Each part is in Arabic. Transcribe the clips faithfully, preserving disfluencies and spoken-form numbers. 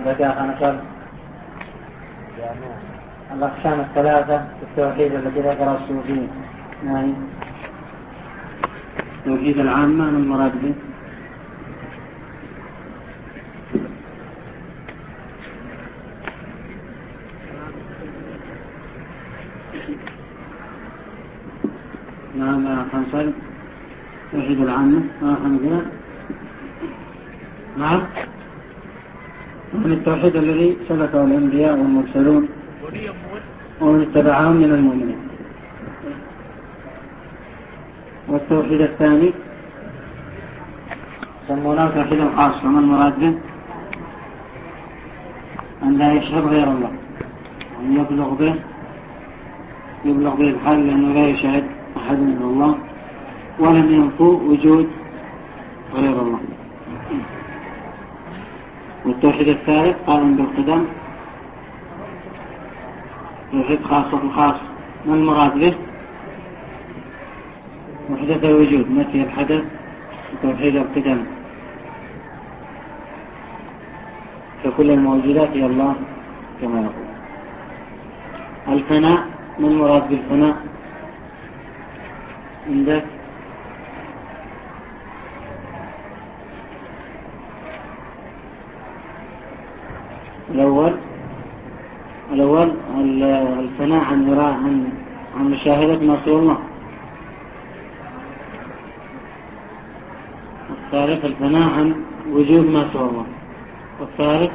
ذكاء خنقل الأقسام الثلاثة في التوحيد التي ذكر الصوفيين. نعم. توحيد العامة من المراد به نعم يا خنصل. توحيد العامة ما خنقل نعم من التوحيد الذي سلكه الأنبياء والمرسلون ومن اتبعهم من المؤمنين. والتوحيد الثاني سمونه توحيد الخاص، ومن المراد به أن لا يشهد غير الله، أن يبلغ به يبلغ به الحال لأنه لا يشهد أحد من الله ولم ينفو وجود غير الله. والتوحيد الثالث قائم بالقدم، توحيد خاصة الخاص، من المراد به وحدة الوجود، نفي الحدث، وتوحيد القدم فكل الموجودات هي الله كما يقول. الفناء، من المراد بالفناء عندك الأول الأول الفناء عن عن عن مشاهدة ما سوى الله. الثالث الفناء عن وجود ما سوى الله. والثالث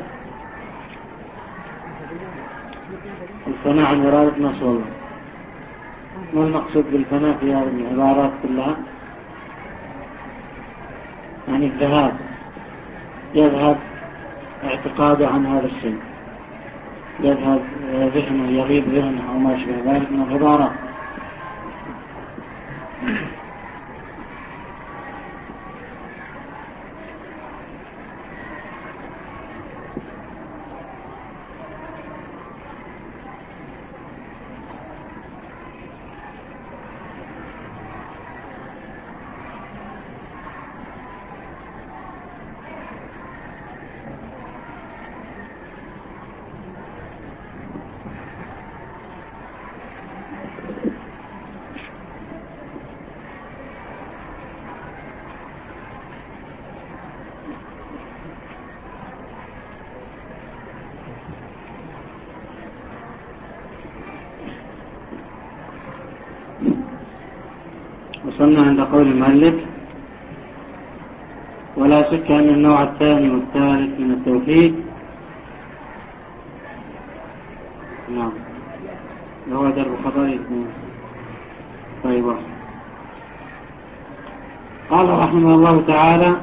الفناء عن إرادة ما سوى الله. ما المقصود بالفناء في هذه العبارات كلها؟ يعني الذهاب، يذهب اعتقاده عن هذا الشيء، يذهب ذهنه، يغيب ذهنه أو ما شبه ذلك من العبارات. وصلنا عند قول المؤلف: ولا شك أن النوع الثاني والثالث من التوحيد نعم هو درب خطأ. طيب، قال رحمه الله تعالى: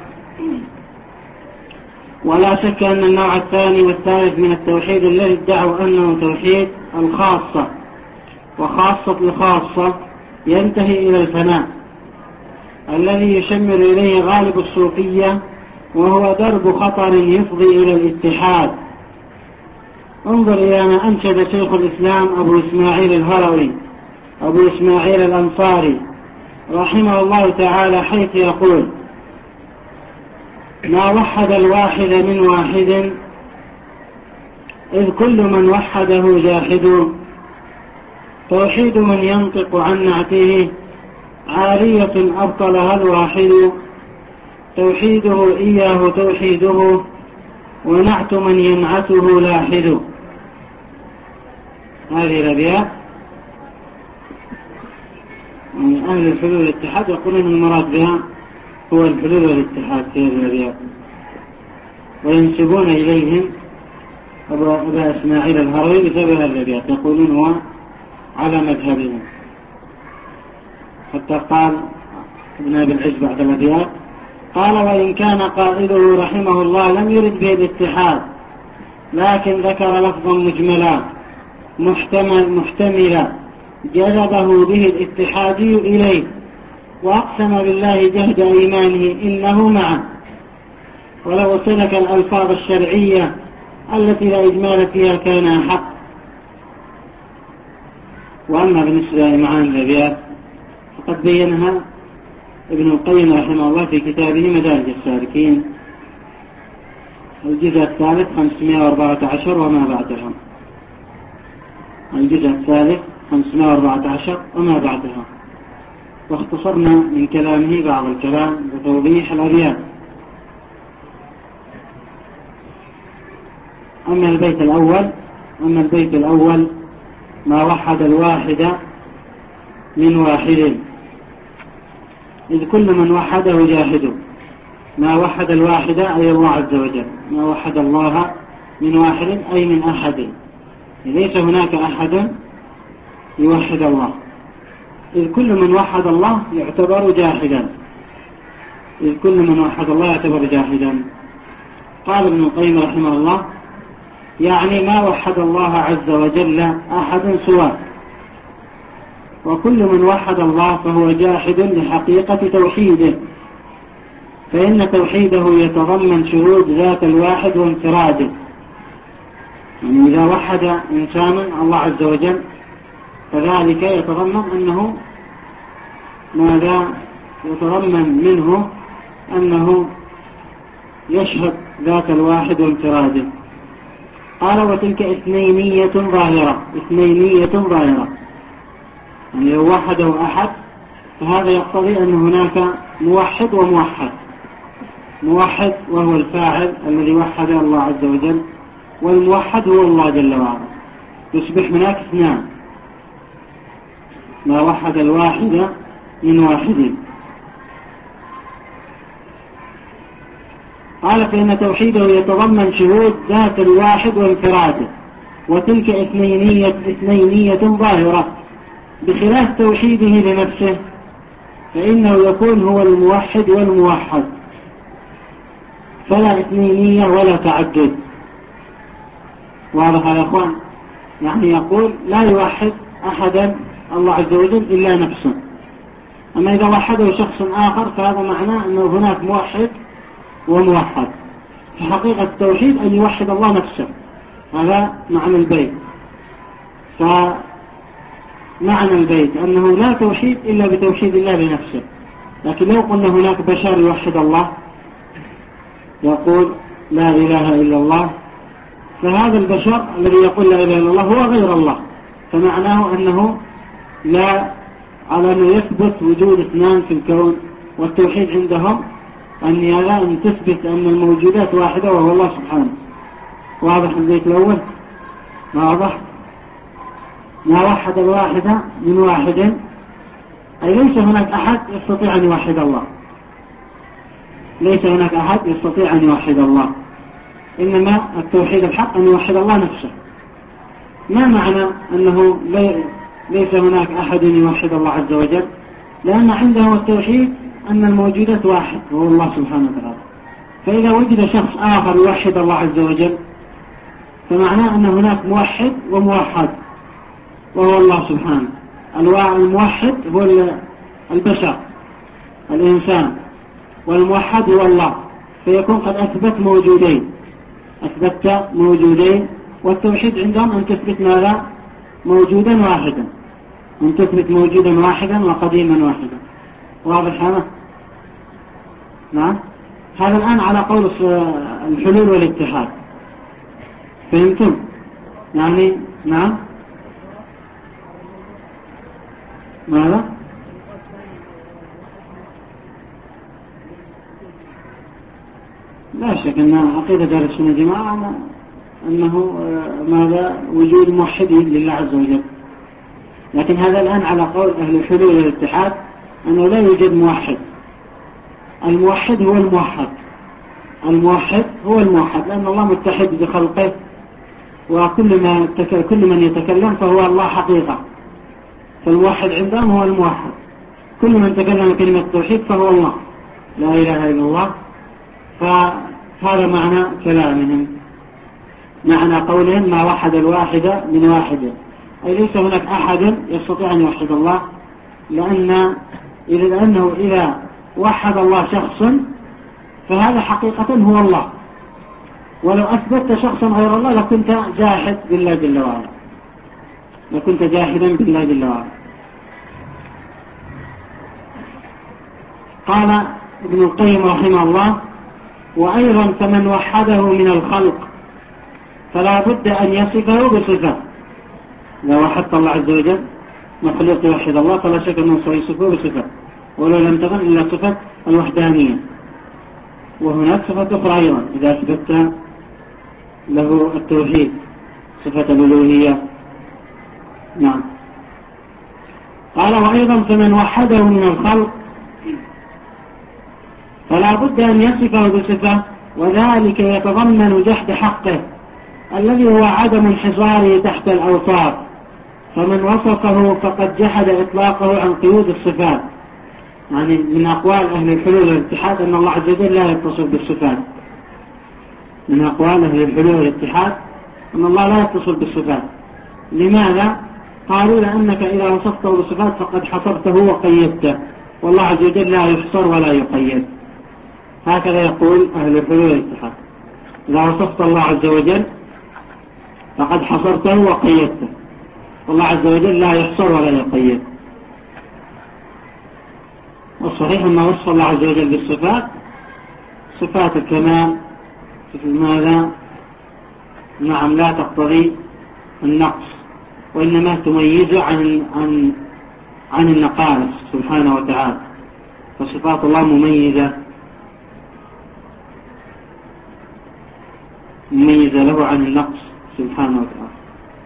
ولا شك أن النوع الثاني والثالث من التوحيد الذي ادعوا أنه توحيد الخاصة وخاصة الخاصة ينتهي إلى الفناء الذي يشمر إليه غالب الصوفية، وهو درب خطر يفضي إلى الاتحاد. انظر إلى ما أنشد شيخ الإسلام أبو إسماعيل الهروي أبو إسماعيل الأنصاري رحمه الله تعالى، حيث يقول: ما وحد الواحد من واحد، إذ كل من وحده جاحد. توحيد من ينطق عن نعته، عارية أبطلها الواحد. توحيده إياه توحيده، ونعت من ينعته لاحد. هذه الأبيات من أهل الحلول والاتحاد يقولون المراد بها هو الحلول والاتحاد في هذه الأبيات، وينسبون إليهم أبا إسماعيل الهروي بسبب هذه الأبيات، يقولون هو على مذهبهم. حتى قال ابن أبي العز بعد الأبيات، قال: وإن كان قائله رحمه الله لم يرد به الاتحاد، لكن ذكر لفظا مجملا محتمل محتملا جذبه به الاتحادي إليه، وأقسم بالله جهد إيمانه إنه معه، ولو سلك الألفاظ الشرعية التي لا إجمال فيها كان أحق. وأما بالنسبة لمعاني الأبيات فقد بينها ابن القيم رحمه الله في كتابه مدارج السالكين الجزء الثالث خمسمائة وأربعة عشر وما بعدها. الجزء الثالث خمسمائة وأربعة عشر وما بعدها. واختصرنا من كلامه بعض الكلام بتوضيح الأبيات. أما البيت الأول أما البيت الأول ما وحد الواحد من واحد، إذ كل من وحده جاهد. ما وحد الواحد أي الله عز وجل، ما وحد الله من واحد أي من أحد، ليس هناك أحد يوحد الله، إذ كل من وحد الله يعتبر جاحدا، إذ كل من وحد الله يعتبر جاحدا. قال ابن القيم رحمه الله: يعني ما وحد الله عز وجل أحد سواه، وكل من وحد الله فهو جاحد لحقيقة توحيده، فإن توحيده يتضمن شهود ذات الواحد وانفراده. يعني إذا وحد إنسان الله عز وجل فذلك يتضمن أنه ماذا يتضمن منه أنه يشهد ذات الواحد وانفراده. قال: وتلك اثنينية ظاهرة. اثنينية ظاهرة يعني لو وحده أحد فهذا يقتضي أن هناك موحد وموحد. موحد وهو الفاعل الذي وحد الله عز وجل، والموحد هو الله جل وعلا، يصبح هناك اثنان. ما وحد الواحد من واحد. قال: فإن توحيده يتضمن شهود ذات الواحد وانفراده، وتلك اثنينية, اثنينية ظاهرة، بخلاف توحيده لنفسه فإنه يكون هو الموحد والموحد، فلا اثنينية ولا تعدد. واضح يا أخوان؟ يعني يقول لا يوحد أحدا الله عز وجل إلا نفسه. أما إذا وحده شخص آخر فهذا معناه أنه هناك موحد وموحد. فحقيقة التوحيد أن يوحد الله نفسه، هذا معنى البيت. فمعنى البيت أنه لا توحيد إلا بتوحيد الله لنفسه. لكن لو قلنا هناك بشر يوحد الله يقول لا إله إلا الله، فهذا البشر الذي يقول لا إله إلا الله هو غير الله، فمعناه أنه لا على أنه يثبت وجود اثنان في الكون. والتوحيد عندهم أن هذا أن تثبت أن الموجودات واحدة وهو الله سبحانه. واضح البيت الأول؟ ما واضح؟ ما وحد الواحد من واحد أي ليس هناك أحد يستطيع أن يوحد الله، ليس هناك أحد يستطيع أن يوحد الله، إنما التوحيد الحق أن يوحد الله نفسه. ما معنى أنه ليس هناك أحد يوحد الله عز وجل؟ لأن عنده التوحيد أن الموجودات واحد وهو الله سبحانه وتعالى. فإذا وجد شخص آخر يوحد الله عز وجل فمعناه أن هناك موحد وموحد وهو الله سبحانه. الموحد هو البشر الإنسان، والموحد هو الله، فيكون قد أثبت موجودين أثبت موجودين. والتوحيد عندهم أن تثبت ماذا؟ موجودا واحدا، أن تثبت موجودا واحدا وقديما واحدا. واضح هذا؟ نعم. هذا الآن على قول الحلول والاتحاد. فهمتم؟ يعني نعم. ماذا؟ لا شك أن عقيدة أهل السنة والجماعة أنه ماذا؟ وجود موحدين لله عز وجل. لكن هذا الآن على قول أهل الحلول والاتحاد أنه لا يوجد موحد. الموحد هو الموحد، الموحد هو الموحد، لأن الله متحد بخلقه، وكل ما كل من يتكلم فهو الله حقيقة. فالموحد عندهم هو الموحد، كل من تكلم كلمة التوحيد فهو الله، لا إله إلا الله. فهذا معنى كلامهم، معنى قولهم ما وحد الواحد من واحد، أي ليس هناك أحد يستطيع أن يوحد الله، لأن إذا لأنه إذا وحد الله شخص فهذا حقيقة هو الله، ولو أثبت شخصا غير الله لكنت جاحد بالله جل وعلا، لكنت جاحدا بالله جل وعلا. قال ابن القيم رحمه الله: وأيضا فمن وحده من الخلق فلا بد أن يصفه بصفة. إذا وحدت الله عز وجل مخلوق يوحد الله فلا شك أنه سيصفه بصفة، ولو لم تكن إلا صفة الوحدانية. وهناك صفة أخرى أيضا إذا أثبت له التوحيد، صفة الألوهية. نعم. قال وأيضا فمن وحده من الخلق فلا بد أن يصفه بصفة، وذلك يتضمن جحد حقه الذي هو عدم انحصاره تحت الأوصاف، فمن وصفه فقد جحد إطلاقه عن قيود الصفات. يعني من أقوال أهل الحلول والاتحاد أن الله عز وجل لا يتصف بالصفات. من أقوال أهل الحلول والاتحاد أن الله لا يتصف بالصفات. لماذا؟ قالوا لأنك إذا وصفته بالصفات فقد حصرته وقيدته، والله عز وجل لا يحصر ولا يقيد. هكذا يقول أهل الحلول والاتحاد، إذا وصفت الله عز وجل فقد حصرته وقيدته، والله عز وجل لا يحصر ولا يقيد. والصحيح أن وصف الله عز وجل بالصفات صفات الكمال ماذا؟ نعم لا تقتضي النقص، وإنما تميز عن عن عن النقائص سبحانه وتعالى، فصفات الله مميزة مميزة له عن النقص سبحانه وتعالى.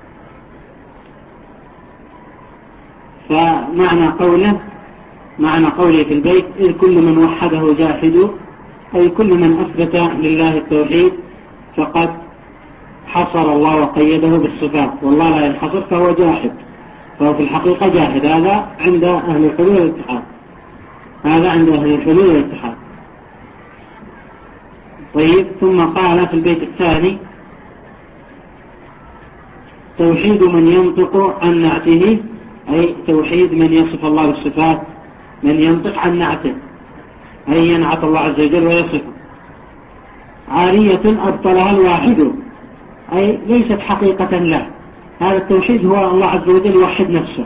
فمعنى قوله معنى قوله في البيت إذ كل من وحده جاحد، أي كل من أثبت لله التوحيد فقد حصر الله وقيده بالصفات، والله لا ينحصر فهو جاحد، فهو في الحقيقة جاحد. هذا عند أهل الحلول والاتحاد، هذا عند أهل الحلول والاتحاد. طيب، ثم قال في البيت الثاني توحيد من ينطق عن نعته، أي توحيد من يصف الله بالصفات، من ينطق عن نعته أي ينعت الله عز وجل ويصفه. عارية أبطلها الواحد، أي ليست حقيقة له. هذا التوحيد هو الله عز وجل يوحد نفسه،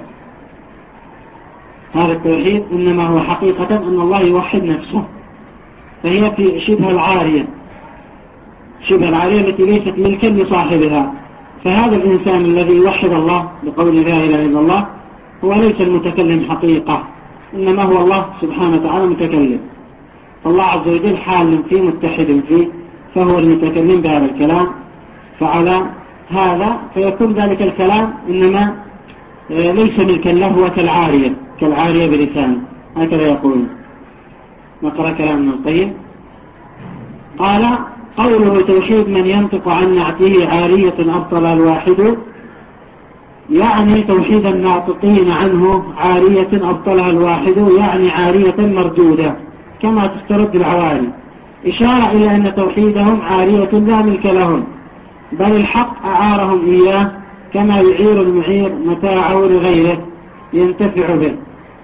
هذا التوحيد إنما هو حقيقة أن الله يوحد نفسه، فهي في شبه العارية، شبه العارية التي ليست ملكا لصاحبها. فهذا الإنسان الذي يوحد الله بقول لا إله إلا الله هو ليس المتكلم حقيقة، إنما هو الله سبحانه وتعالى متكلم، فالله عز وجل حال فيه متحد فيه، فهو المتكلم بهذا الكلام. فعلى هذا فيكون ذلك الكلام إنما ليس ملكا له، هو كالعارية كالعارية بلسانه، هكذا يقول. نقرأ كلام ابن القيم. قال قوله توحيد من ينطق عن نعته عارية أبطل الواحد، يعني توحيد الناطقين عنه عارية أبطلها الواحد، يعني عارية مردودة كما تسترد العواري، إشارة إلى أن توحيدهم عارية لا ملك لهم، بل الحق أعارهم إياه كما يعير المعير متاعه لغيره ينتفع به.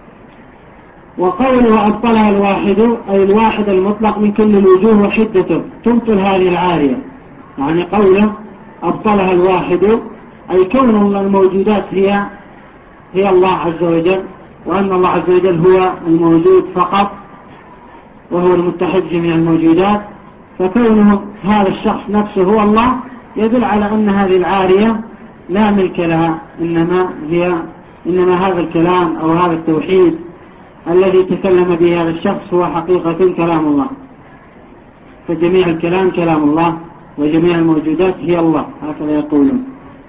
وقوله أبطلها الواحد أي الواحد المطلق من كل الوجوه وحدته تبطل هذه العارية، يعني قوله أبطلها الواحد أي كون الموجودات هي هي الله عز وجل، وأن الله عز وجل هو الموجود فقط وهو المتحد جميع الموجودات، فكونه هذا الشخص نفسه هو الله يدل على أن هذه العارية لا ملك لها، إنما هي إنما هذا الكلام أو هذا التوحيد الذي تكلم به هذا الشخص هو حقيقة كلام الله، فجميع الكلام كلام الله وجميع الموجودات هي الله، هكذا يقولون.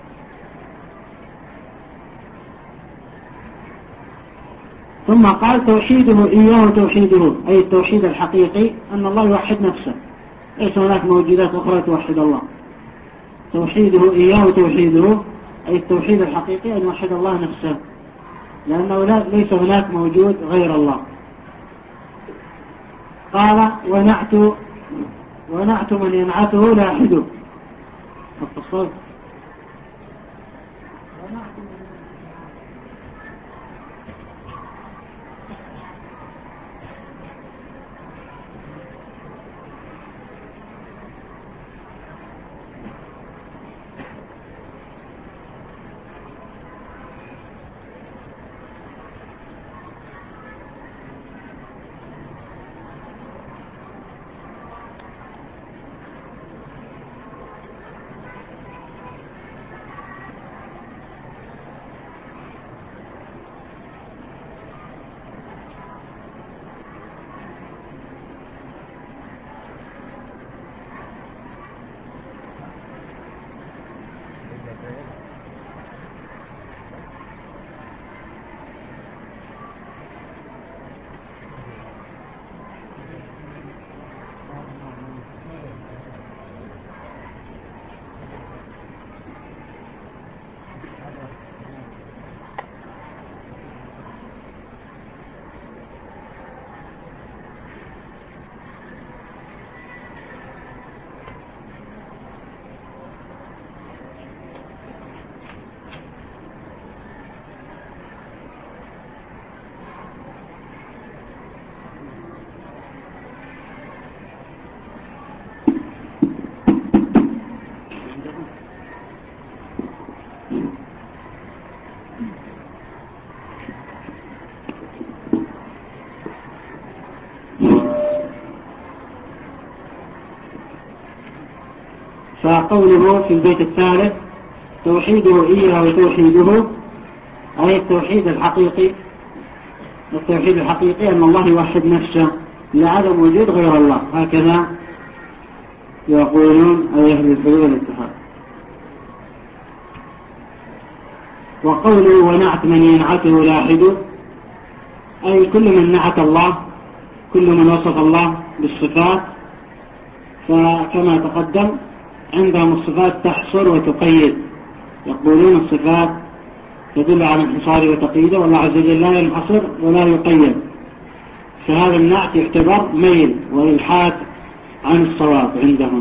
ثم قال توحيده إياه توحيده، أي التوحيد الحقيقي أن الله يوحد نفسه، ليس هناك موجودات أخرى توحد الله. توحيده إياه توحيده أي التوحيد الحقيقي أن يوحد الله نفسه، لأنه ليس هناك موجود غير الله. قال ونعت ونعت من ينعته لاحده. التصوف فقوله في البيت الثالث توحيده إياه وتوحيده أي التوحيد الحقيقي. التوحيد الحقيقي أن الله يوحد نفسه لعدم وجود غير الله، هكذا يقولون أي أهل الحلول والاتحاد. وقوله ونعت من ينعته لاحد أي كل من نعت الله، كل من وصف الله بالصفات، فكما تقدم عندهم الصفات تحصر وتقيد، يقولون الصفات تدل على انحصاره وتقييده، والله عز وجل لا ينحصر ولا يقيد، فهذا النعت يعتبر ميل وإلحاد عن الصواب عندهم.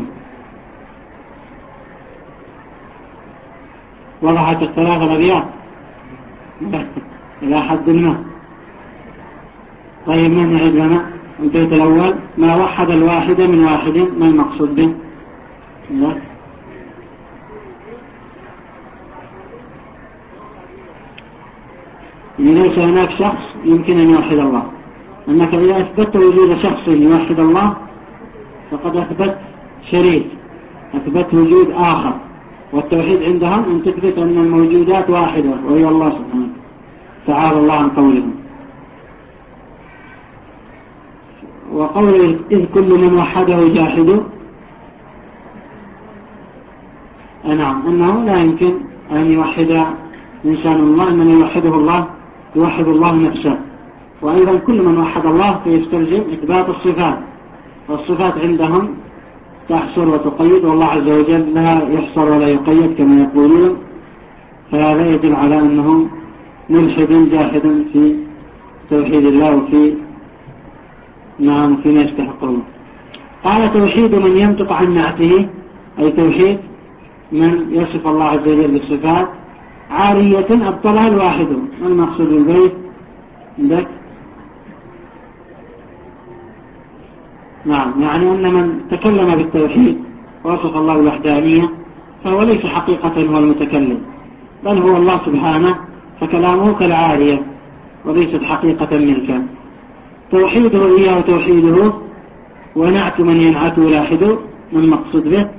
وضحت الثلاثة الأبيات إلى حد ما. طيب من نعيد لنا البيت الأول؟ ما وحد الواحد من واحد، ما المقصود به؟ لا. ليس هناك شخص يمكن أن يوحد الله، أنك إذا أثبت وجود شخص يوحد الله فقد أثبت شريك، أثبت وجود آخر. والتوحيد عندهم أن تثبت أن الموجودات واحدة وهي الله سبحانه تعالى الله عن قولهم. وقول إذ كل من وحده جاحد، نعم أنه لا يمكن أن يوحد إنسان الله، إنما يوحده الله، يوحد الله نفسه. وأيضا كل من وحد الله فيستلزم إثبات الصفات، والصفات عندهم تحصر وتقيد، والله عز وجل لا يحصر ولا يقيد كما يقولون، فهذا يدل على أنه ملحد جاحد في توحيد الله وفي نعم فيما يستحقون. قال توحيد من ينطق عن نعته، أي توحيد من يصف الله عز وجل بالصفات عارية أبطلها الواحد. ما المقصود بالبيت عندك؟ نعم، يعني أن من تكلم بالتوحيد ووصف الله بالوحدانية فهو ليس حقيقة هو المتكلم، بل هو الله سبحانه، فكلامه كالعارية وليست حقيقة منك. توحيده إياه وتوحيده ونعت من ينعته لاحد، ما المقصود به؟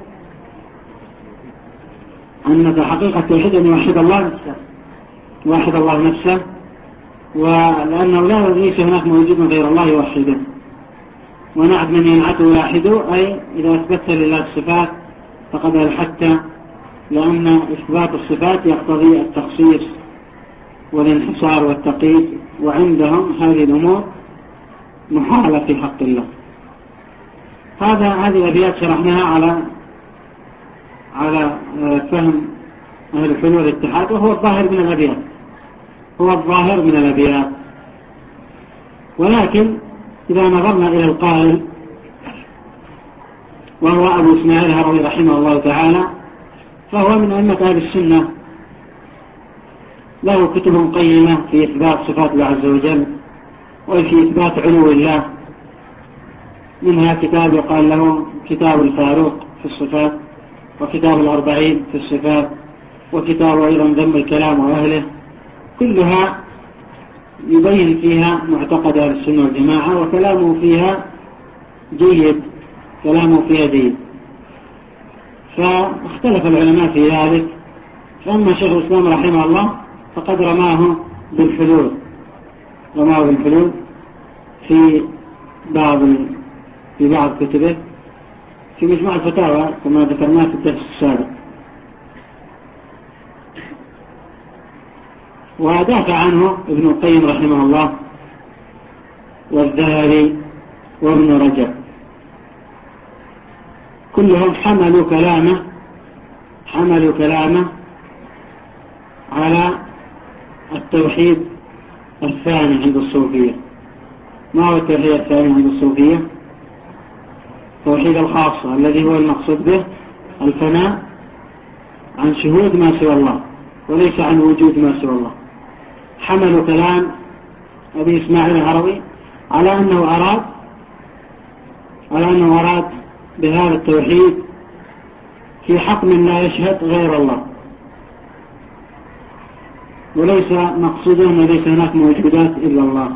أن حقيقة التوحيد أن يوحد الله نفسه، يوحد الله نفسه، ولأنه لا ليس هناك موجود غير الله يوحده. ونعت من ينعته لاحد أي إذا أثبت لله الصفات فقد ألحدت، لأن إثبات الصفات يقتضي التخصيص والانحصار والتقييد، وعندهم هذه الأمور محالة في حق الله. هذا هذه الأبيات شرحناها على على فهم أهل الحلول والاتحاد، وهو الظاهر من الأبيات، هو الظاهر من الأبيات. ولكن إذا نظرنا إلى القائل وهو أبو إسماعيل الهروي رحمه الله تعالى، فهو من أئمة أهل السنة، له كتب قيمة في إثبات صفات الله عز وجل وفي إثبات علو الله، منها كتاب يقال له كتاب الفاروق في الصفات، وكتاب الأربعين في الصفات، وكتاب أيضا ذم الكلام وأهله، كلها يبين فيها معتقد أهل السنة والجماعة، وكلامه فيها جيد، كلامه فيها جيد. فاختلف العلماء في ذلك، فأما شيخ الإسلام رحمه الله فقد رماه بالحلول، رماه بالحلول في بعض في بعض كتبه في مجموع الفتاوى كما ذكرناه في الدرس السابق. ودافع عنه ابن القيم رحمه الله والذهبي وابن رجب، كلهم حملوا كلامه حملوا كلامه على التوحيد الثاني عند الصوفية. ما هو التوحيد الثاني عند الصوفية؟ توحيد الخاصة الذي هو المقصود به الفناء عن شهود ما سوى الله وليس عن وجود ما سوى الله. حملوا كلام أبي إسماعيل الهروي على أنه أراد على أنه أراد بهذا التوحيد في حق من لا يشهد غير الله، وليس مقصودا وليس هناك موجودات إلا الله.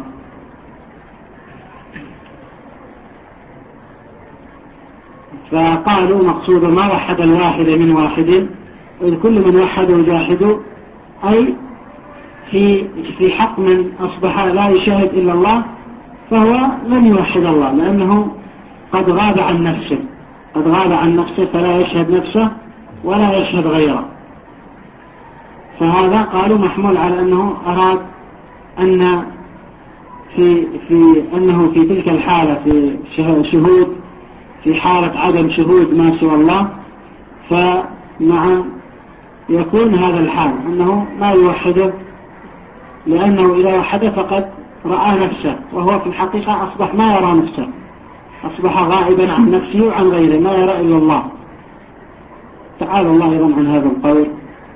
فقالوا مقصود ما وحد الواحد من واحد، إذ كل من وحده جاحد، أي في في حق من أصبح لا يشاهد إلا الله فهو لم يوحد الله، لأنه قد غاب عن نفسه قد غاب عن نفسه فلا يشهد نفسه ولا يشهد غيره. فهذا قالوا محمول على أنه أراد أن في في أنه في تلك الحالة في شهود في حالة عدم شهود ما سوى الله، فمع يكون هذا الحال أنه ما يوحده، لأنه إذا وحده فقد رأى نفسه، وهو في الحقيقة أصبح ما يرى نفسه، أصبح غائبا عن نفسه وعن غيره، ما يرى إلا الله. تعالى الله أيضا عن هذا القول.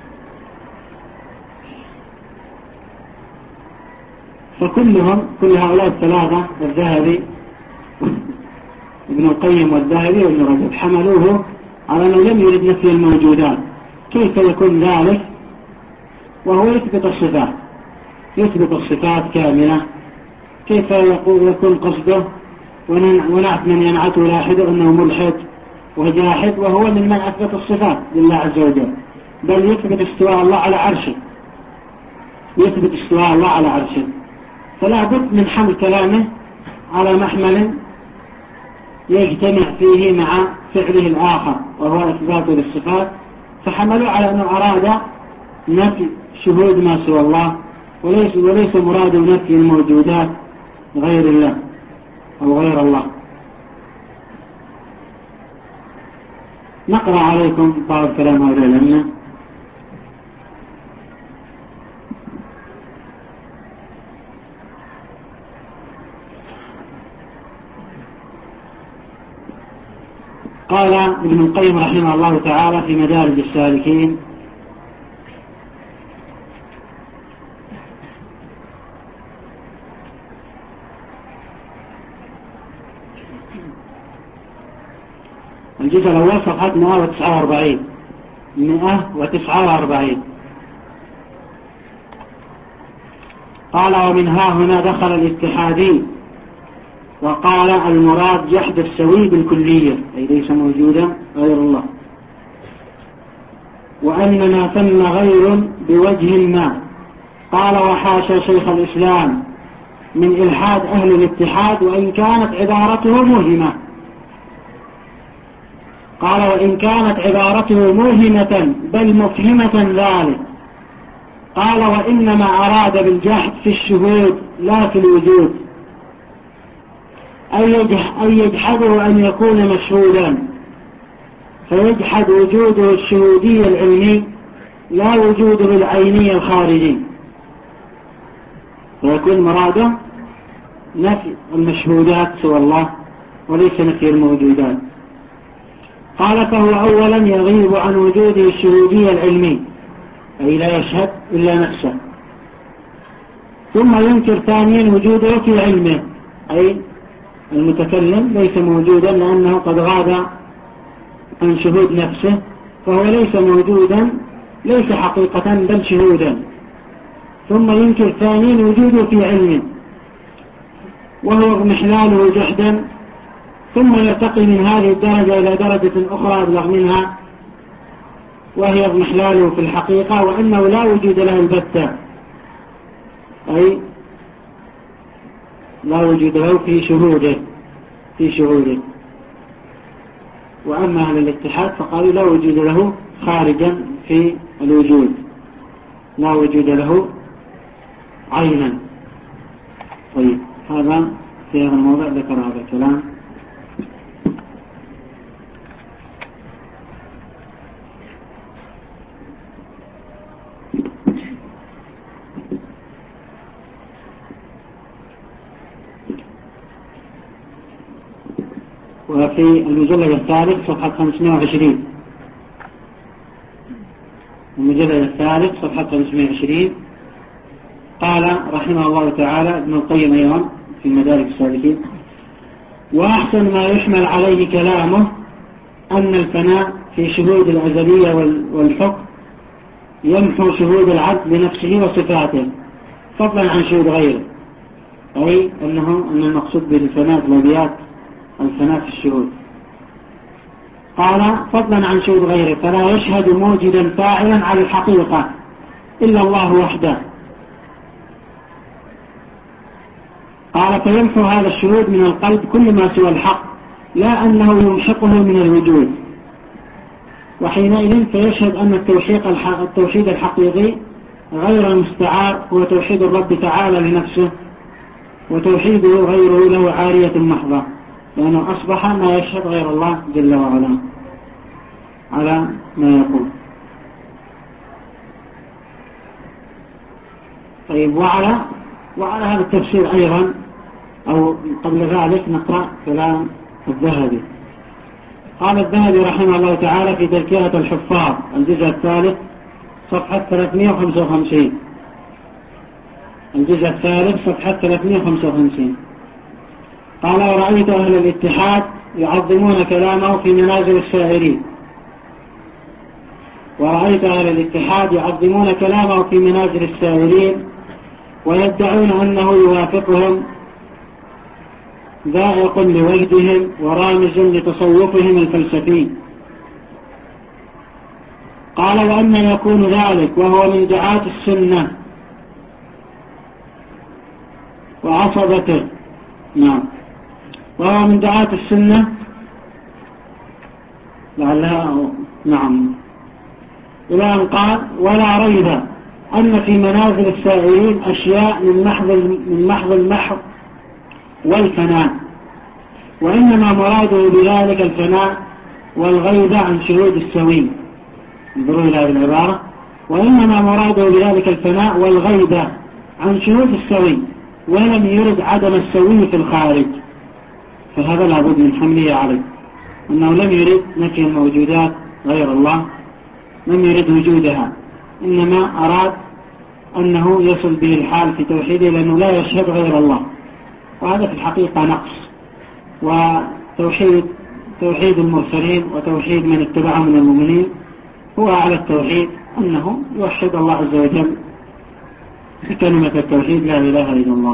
فكلهم كل هؤلاء الثلاثة الذهبي ابن القيم والذهبي وابن رجب حملوه على أنه لم يرد نفي الموجودات. كيف يكون ذلك وهو يثبت الصفات يثبت الصفات كاملة؟ كيف يقول يكون قصده ونعت من ينعته لاحده أنه ملحد وجاحد وهو ممن أثبت الصفات لله عز وجل، بل يثبت استواء الله على عرشه يثبت استواء الله على عرشه فلا بد من حمل كلامه على محمل يجتمع فيه مع فعله الآخر وهو إثباته للصفات، فحملوا على أنه أراد نفي شهود ما سوى الله، وليس, وليس مراد نفي الموجودات غير الله أو غير الله. نقرأ عليكم بعض كلام هؤلاء الأئمة. قال ابن القيم رحمه الله تعالى في مدارج السالكين: الجزء الأول صفحة مئة وتسعة وأربعين مئة وتسعة وأربعين قال: ومن ها هنا دخل الاتحادي وقال المراد جحد السوي بالكلية، أي ليس موجودا غير الله، وأننا ثم غير بوجه ما. قال: وحاشا شيخ الإسلام من إلحاد أهل الاتحاد وإن كانت عبارته موهمة. قال: وإن كانت عبارته موهمة بل مفهمة ذلك. قال: وإنما أراد بالجحد في الشهود لا في الوجود، أي يجحده أن يكون مشهودا، فيجحد وجوده الشهودي العلمي لا وجوده العيني الخارجي، فيكون مراده نفي المشهودات سوى الله وليس نفي الموجودات. قال: فهو أولا يغيب عن وجوده الشهودي العلمي، أي لا يشهد إلا نفسه، ثم ينكر ثانيا وجوده في علمه، أي المتكلم ليس موجودا لأنه قد غاب عن شهود نفسه، فهو ليس موجودا ليس حقيقة بل شهودا. ثم ينكر ثانيا وجوده في علمه وهو اضمحلاله جحدا، ثم يرتقي من هذه الدرجة إلى درجة أخرى أبلغ منها وهي اضمحلاله في الحقيقة، وأنه لا وجود له البتة، أي لا وجود له في شهوده في شهوده وأما أهل الاتحاد فقالوا لا وجود له خارجا في الوجود، لا وجود له عينا. طيب، هذا في هذا الموضع ذكر هذا الكلام. وفي المجلد الثالث صفحة خمسمائة وعشرين المجلد الثالث صفحة خمسمائة وعشرين قال رحمه الله تعالى ابن القيم أيضا في مدارج السالكين: وأحسن ما يحمل عليه كلامه أن الفناء في شهود الأزلية والحكم يمحو شهود العبد بنفسه وصفاته فضلا عن شهود غيره، أي أنه أن المقصود بالفناء الذيات الفناء في الشهود. قال فضلا عن شهود غيره فلا يشهد موجدا فاعلا على الحقيقة إلا الله وحده. قال فيمحو هذا الشهود من القلب كل ما سوى الحق لا أنه يمحقه من الوجود، وحينئذ فيشهد أن التوحيد الحقيقي غير المستعار هو توحيد الرب تعالى لنفسه، وتوحيده غيره له عارية محضة، لأنه أصبح ما يشهد غير الله جل وعلا على ما يقول. طيب وعلى وعلى هذا التفسير أيضا أو قبل ذلك نقرأ كلام الذهبي. قال الذهبي رحمه الله تعالى في تذكرة الحفاظ الجزء الثالث صفحة ثلاثمائة وخمسة وخمسين، الجزء الثالث صفحة ثلاثمائة وخمسة وخمسين قال ورأيت أهل الاتحاد يعظمون كلامه في منازل السائرين ورأيت أهل الاتحاد يعظمون كلامه في منازل السائرين ويدعون أنه يوافقهم ذائق لوجدهم ورامز لتصوفهم الفلسفي. قال وأن يكون ذلك وهو من دعاة السنة وعصبته، نعم وهو من دعاة السنة لعلها نعم إلى أن قال ولا ريب أن في منازل السائرين أشياء من محض من محض المحض والفناء، وإنما مراده بذلك الفناء والغيبة عن شهود السوي. انظروا إلى هذه العبارة، وإنما مراده بذلك الفناء والغيبة عن شهود السوي، ولم يرد عدم السوي في الخارج، فهذا لابد من حمله عليه، أنه لم يرد نفي الموجودات غير الله، لم يرد وجودها، إنما أراد أنه يصل به الحال في توحيده لأنه لا يشهد غير الله، وهذا في الحقيقة نقص. وتوحيد توحيد المرسلين وتوحيد من اتبعهم من المؤمنين هو على التوحيد أنه يوحد الله عز وجل بكلمة التوحيد لا إله إلا الله.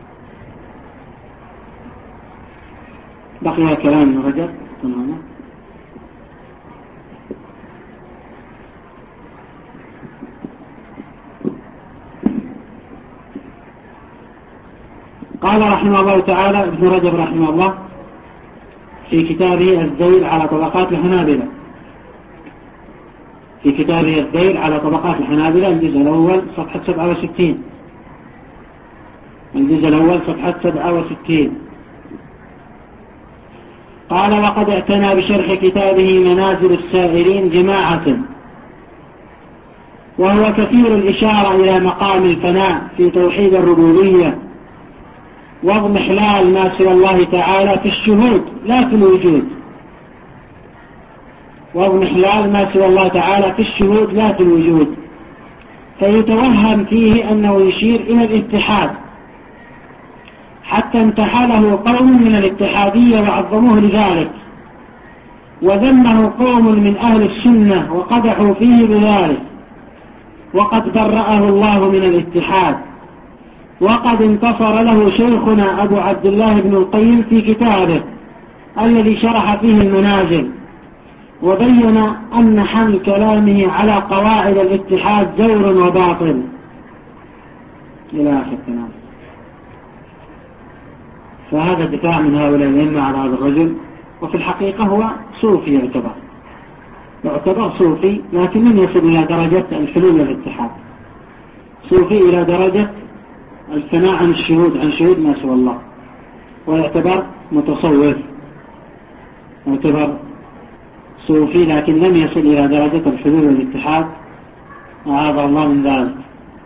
بقي كلام رجل تماما. قال رحمه الله تعالى ابن رجب رحمه الله في كتابه الذيل على طبقات الحنابلة في كتابه الذيل على طبقات الحنابلة الجزء الأول صفحة سبعة وستين الجزء الأول صفحة سبعة وستين قال وقد اعتنى بشرح كتابه منازل السائرين جماعة، وهو كثير الإشارة إلى مقام الفناء في توحيد الربوبية واضمحلال ما سوى الله تعالى في الشهود لا في الوجود واضمحلال ما سوى الله تعالى في الشهود لا في الوجود، فيتوهم فيه أنه يشير إلى الاتحاد، حتى انتحله قوم من الاتحادية وعظموه لذلك، وذمه قوم من أهل السنة وقدحوا فيه بذلك، وقد برأه الله من الاتحاد. وقد انتصر له شيخنا أبو عبد الله بن القيم في كتابه الذي شرح فيه المنازل، وبين أن حمل كلامه على قواعد الاتحاد زور وباطل إلى آخر الكلام. فهذا دفاع من هؤلاء الأئمة على هذا الرجل، وفي الحقيقة هو صوفي يعتبر يعتبر صوفي، لكن لم يصل إلى درجة الحلول والاتحاد، صوفي إلى درجة الثناء عن الشهود عن شهود ما سوى الله، ويعتبر متصوف، يعتبر صوفي، لكن لم يصل إلى درجة الحلول والاتحاد، أعاذ الله من ذلك.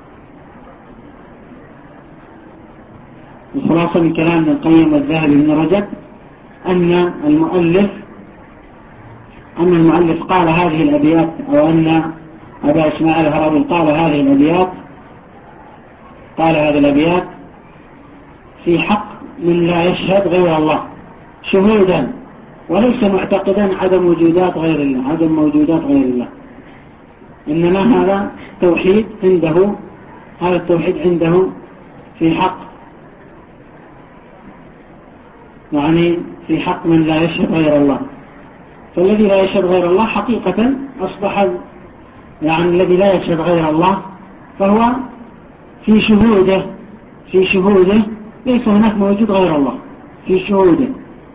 الخلاصة من كلام ابن القيم والذهبي بن رجب أن المؤلف أن المؤلف قال هذه الأبيات، أو أن أبا إسماعيل الهروي قال هذه الأبيات قال هذه الأبيات في حق من لا يشهد غير الله شهودا، وليس معتقدا عدم وجودات غير الله عدم موجودات غير الله، إنما هذا توحيد عنده هذا التوحيد عنده في حق يعني في حق من لا يشهد غير الله، فالذي لا يشهد غير الله حقيقة أصبح يعني الذي لا يشهد غير الله فهو في شهوده في شهوده ليس هناك موجود غير الله في شهوده.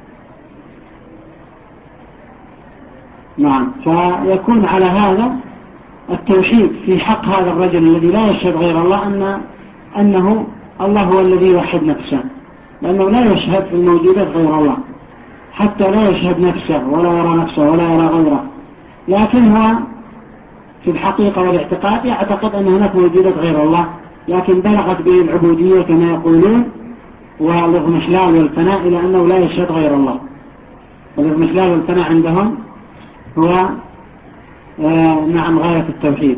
نعم. فيكون على هذا التوحيد في حق هذا الرجل الذي لا يشهد غير الله أن أنه الله هو الذي يوحد نفسه، لأنه لا يشهد في الموجودات غير الله، حتى لا يشهد نفسه ولا يرى نفسه ولا يرى غيره، لكن هو في الحقيقة والاعتقاد يعتقد أن هناك موجودات غير الله، لكن بلغت به العبودية كما يقولون والاضمحلال والفناء إلى أنه لا يشهد غير الله. والاضمحلال والفناء عندهم هو آه نعم غاية التوحيد،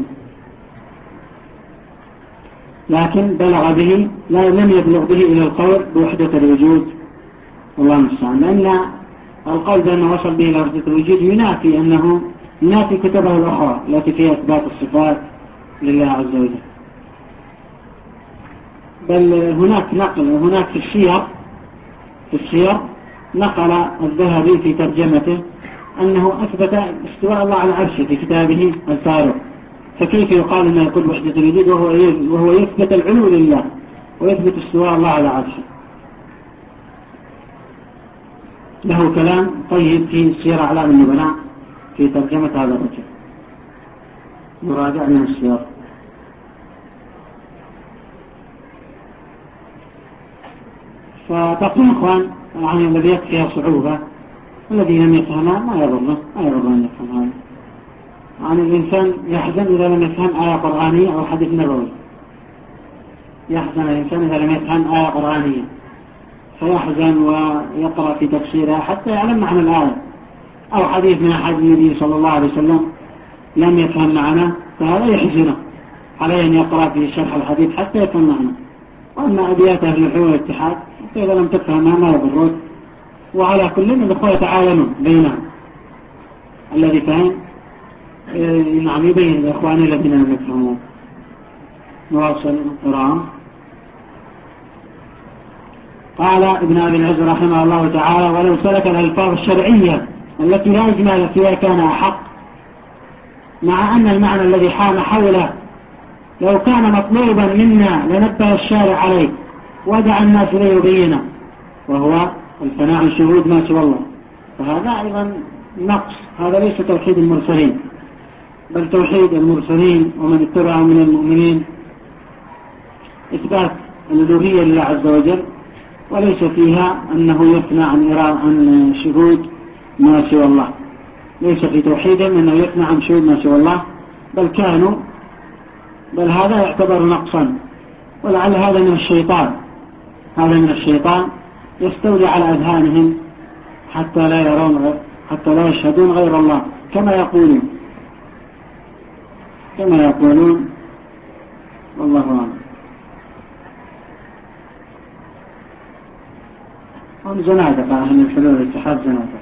لكن بلغ به لا لم يبلغ به إلى القول بوحدة الوجود والله المستعان، لأن القول بأنه وصل به إلى وحدة الوجود ينافي أنه ينافي كتبه الأخرى التي فيها إثبات الصفات لله عز وجل. بل هناك نقل هناك في السير في السير نقل الذهبي في ترجمته أنه أثبت استواء الله على عرشه في كتابه الفارق، فكيف يقال أنه يقول وحدة الوجود وهو وهو يثبت العلو لله ويثبت استواء الله على عرشه؟ له كلام طيب في سير أعلام النبلاء في ترجمة هذا الرجل، مراجع من السير. فتقول إخوان يعني الذي يكفيها صعوبة الذي لم يفهمها ما يضره ما يضر أن يفهم هذا. يعني الإنسان يحزن إذا لم يفهم آية قرآنية أو حديث نبوي، يحزن الإنسان إذا لم يفهم آية قرآنية فيحزن ويقرأ في تفسيرها حتى يعلم معنى الآية، أو حديث من أحد النبي صلى الله عليه وسلم لم يفهم معناه فهذا يحزنه، عليه أن يقرأ في شرح الحديث حتى يفهم معناه. وأما أبيات أهل الحلول والاتحاد فإذا لم تفهمها ما يضرك، وعلى كل من الأخوة يتعاونون بينهم، الذي فهم نعم يبين الإخوان الذين لم يفهمون. نواصل القرآن. قال ابن أبي العز رحمه الله تعالى: ولو سلك الألفاظ الشرعية التي لا إجمال فيها كان أحق، مع أن المعنى الذي حام حوله لو كان مطلوبا منا لنبه الشارع عليه ودع الناس ليبينه، وهو الفناء عن شهود ما سوى الله. فهذا أيضا نقص، هذا ليس توحيد المرسلين، بل توحيد المرسلين ومن اتبعهم من المؤمنين إثبات الألوهية لله عز وجل، وليس فيها أنه يثنى عن عن شهود ما سوى الله، ليس في توحيدهم أنه يثنى عن شهود ما سوى الله، بل كانوا بل هذا يعتبر نقصا، ولعل هذا من الشيطان هذا من الشيطان يستولي على أذهانهم حتى لا يرون حتى لا يشهدون غير الله كما يقولون كما يقولون والله أعلم. هم زنادقة أهل الحلول والاتحاد، زنادقة،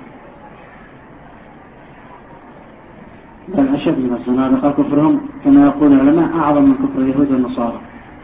بل أشد من الزنادقة كفرهم كما يقول العلماء أعظم من كفر اليهود والنصارى.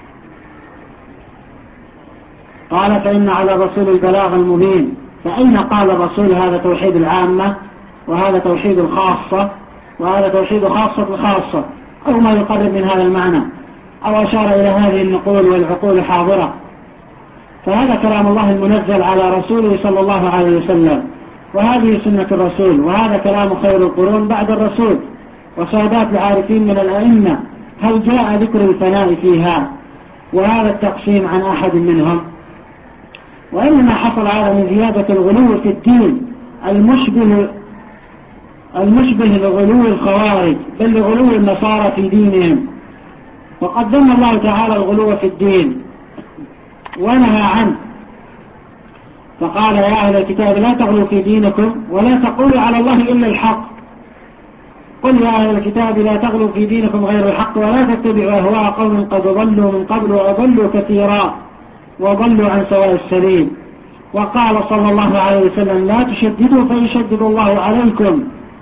قال: فإن على الرسول البلاغ المبين. فأين قال الرسول هذا توحيد العامة وهذا توحيد الخاصة وهذا توحيد خاصة الخاصة، أو ما يقرب من هذا المعنى، أو أشار إلى هذه النقول والعقول الحاضرة؟ فهذا كلام الله المنزل على رسوله صلى الله عليه وسلم، وهذه سنة الرسول، وهذا كلام خير القرون بعد الرسول وسادات العارفين من الأئمة. هل جاء ذكر الفناء فيها وهذا التقسيم عن أحد منهم؟ وإنما حصل هذا من زيادة الغلو في الدين المشبه المشبه لغلو الخوارج، بل لغلو النصارى في دينهم. وقد ذم الله تعالى الغلو في الدين ونهى عنه، فقال: يا أهل الكتاب لا تغلوا في دينكم ولا تقولوا على الله إلا الحق. قل يا أهل الكتاب لا تغلوا في دينكم غير الحق ولا تتبعوا أهواء قوم قد ضلوا من قبل وأضلوا كثيرا وضلوا عن سواء السبيل. وقال صلى الله عليه وسلم: لا تشددوا فيشدد الله عليكم،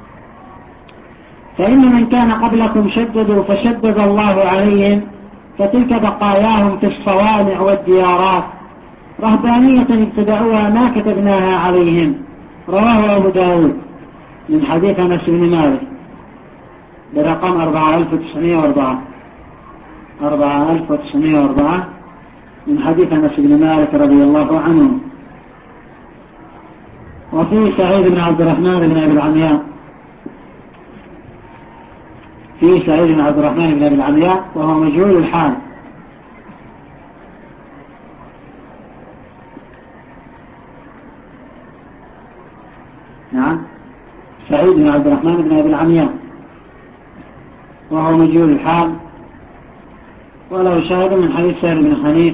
فإن من كان قبلكم شددوا فشدد الله عليهم، فتلك بقاياهم في الصوامع والديارات، رهبانية ابتدعوها ما كتبناها عليهم. رواه أبو داود. من حديث أنس بن مالك برقم أربعة آلاف وتسعمائة وأربعة أربعة آلاف وتسعمائة وأربعة من حديث أنس بن مالك رضي الله عنه. وفي سعيد بن عبد الرحمن بن أبي العمياء في سعيد بن عبد الرحمن بن أبي العمياء وهو مجهول الحال. نعم سعيد بن عبد الرحمن بن أبي العمياء وهو مجهول الحال، وله شاهد من حديث سهل بن حنيف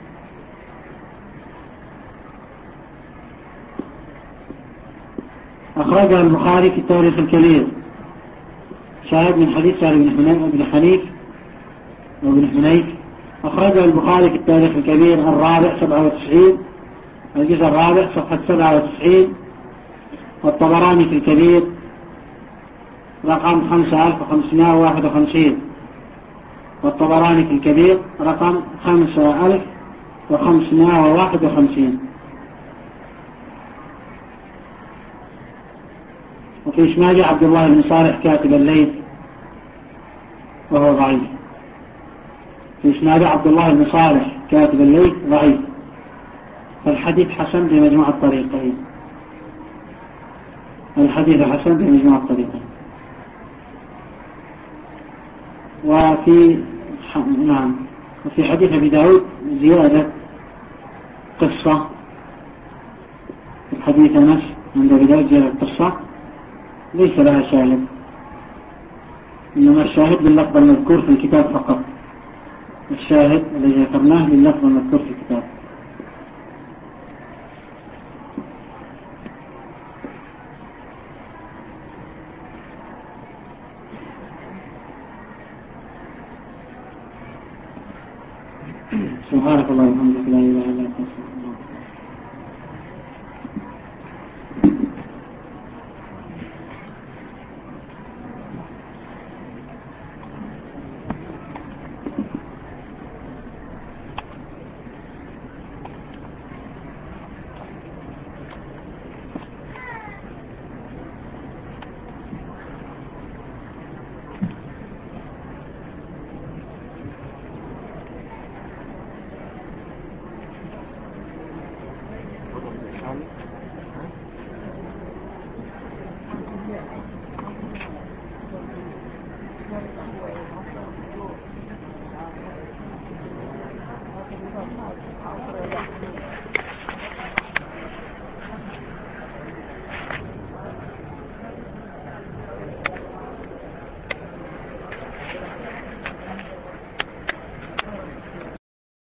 أخرجه البخاري في التاريخ الكبير. شاهد من حديث سهل بن حنيف وابن حنيف أخرجه البخاري في التاريخ الكبير الرابع سبعة وتسعين الجزء الرابع صفحة سبعة وتسعين، والطبراني في الكبير رقم خمسة آلاف وخمسمائة وواحد وخمسين والطبراني في الكبير رقم خمسة آلاف وخمسمائة وواحد وخمسين. وفي إسناد عبد الله بن صالح كاتب الليث وهو ضعيف. في إسناد عبد الله بن صالح كاتب الليث ضعيف، فالحديث حسن بمجموع الطريقين. الحديث حسن بمجموع الطريقين. وفي نعم وفي حديث أبي داود زيادة قصة. في الحديث أنس عند أبي داود زيادة قصة ليس لها شاهد، إنما الشاهد باللفظ المذكور في الكتاب فقط. الشاهد الذي ذكرناه باللفظ المذكور في الكتاب. سبحانك اللهم وبحمدك لا إله إلا أنت